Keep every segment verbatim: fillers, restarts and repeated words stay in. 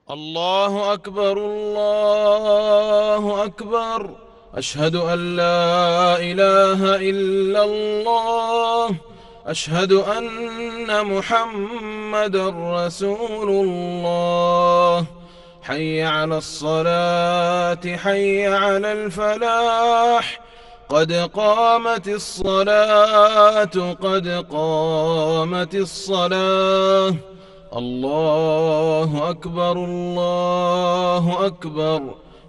الله أكبر الله أكبر. أشهد أن لا إله إلا الله. أشهد أن محمدًا رسول الله. حي على الصلاة حي على الفلاح. قد قامت الصلاة قد قامت الصلاة. الله أكبر الله أكبر.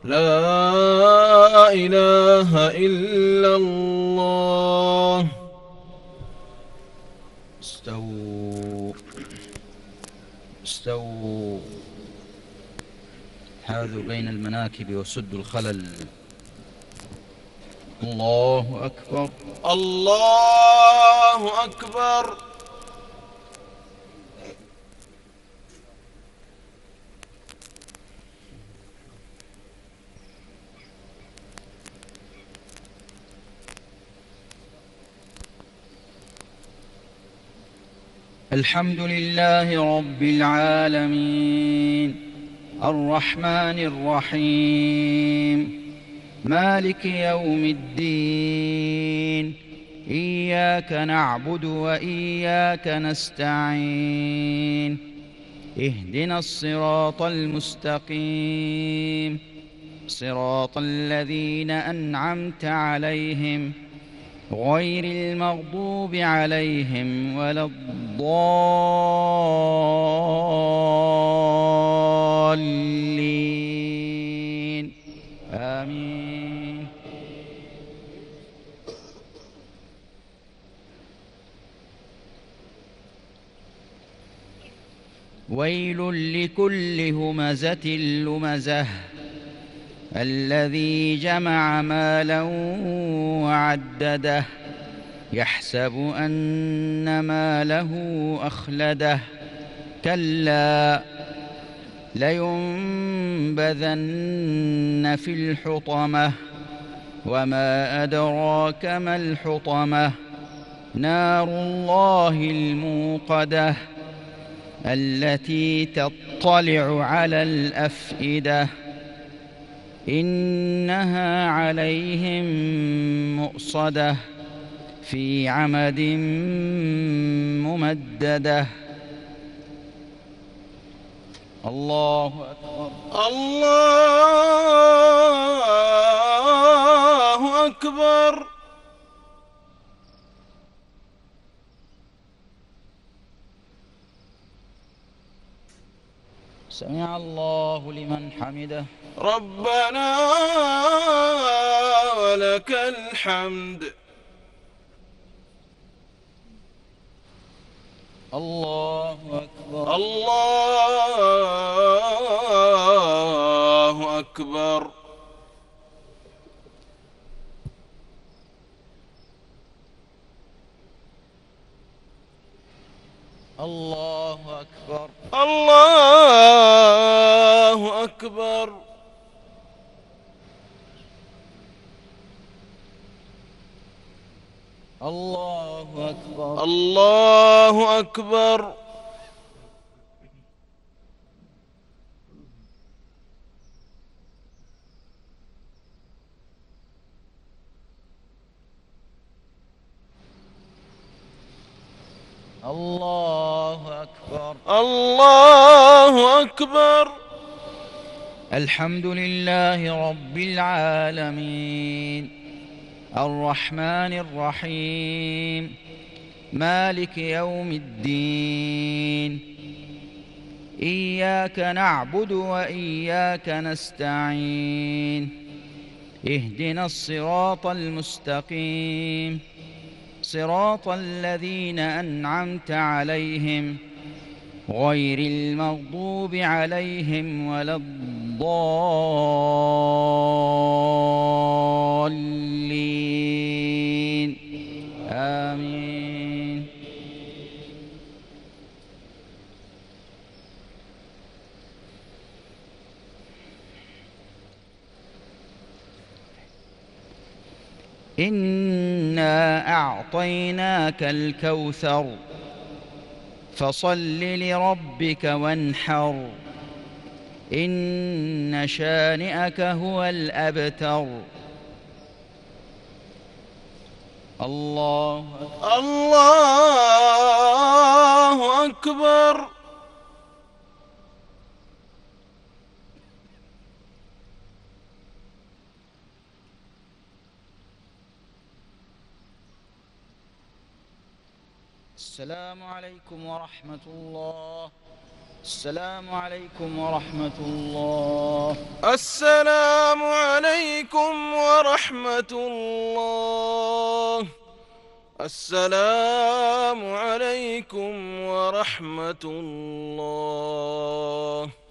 لا إله إلا الله. استووا استووا. حاذوا بين المناكب وسدوا الخلل. الله أكبر الله أكبر. الحمد لله رب العالمين الرحمن الرحيم مالك يوم الدين. إياك نعبد وإياك نستعين. اهدنا الصراط المستقيم صراط الذين أنعمت عليهم غير المغضوب عليهم ولا الضالين. آمين. ويل لكل همزة لمزة الذي جمع مالا وعدده يحسب أن ماله أخلده. كلا لينبذن في الحطمة وما أدراك ما الحطمة. نار الله الموقدة التي تطلع على الأفئدة. إنها عليهم مؤصدة في عمد ممددة. الله أكبر الله أكبر. سمع الله لمن حمده. ربنا ولك الحمد. الله أكبر الله أكبر. الله أكبر الله أكبر. الله أكبر الله أكبر. الله أكبر الله أكبر. الحمد لله رب العالمين الرحمن الرحيم مالك يوم الدين. إياك نعبد وإياك نستعين. اهدنا الصراط المستقيم صراط الذين أنعمت عليهم غير المغضوب عليهم ولا الضالين. آمين. إنا أعطيناك الكوثر فصل لربك وانحر إن شانئك هو الأبتر. الله أكبر. الله أكبر. السلام عليكم ورحمة الله. السلام عليكم ورحمة الله. السلام عليكم ورحمة الله. السلام عليكم ورحمة الله.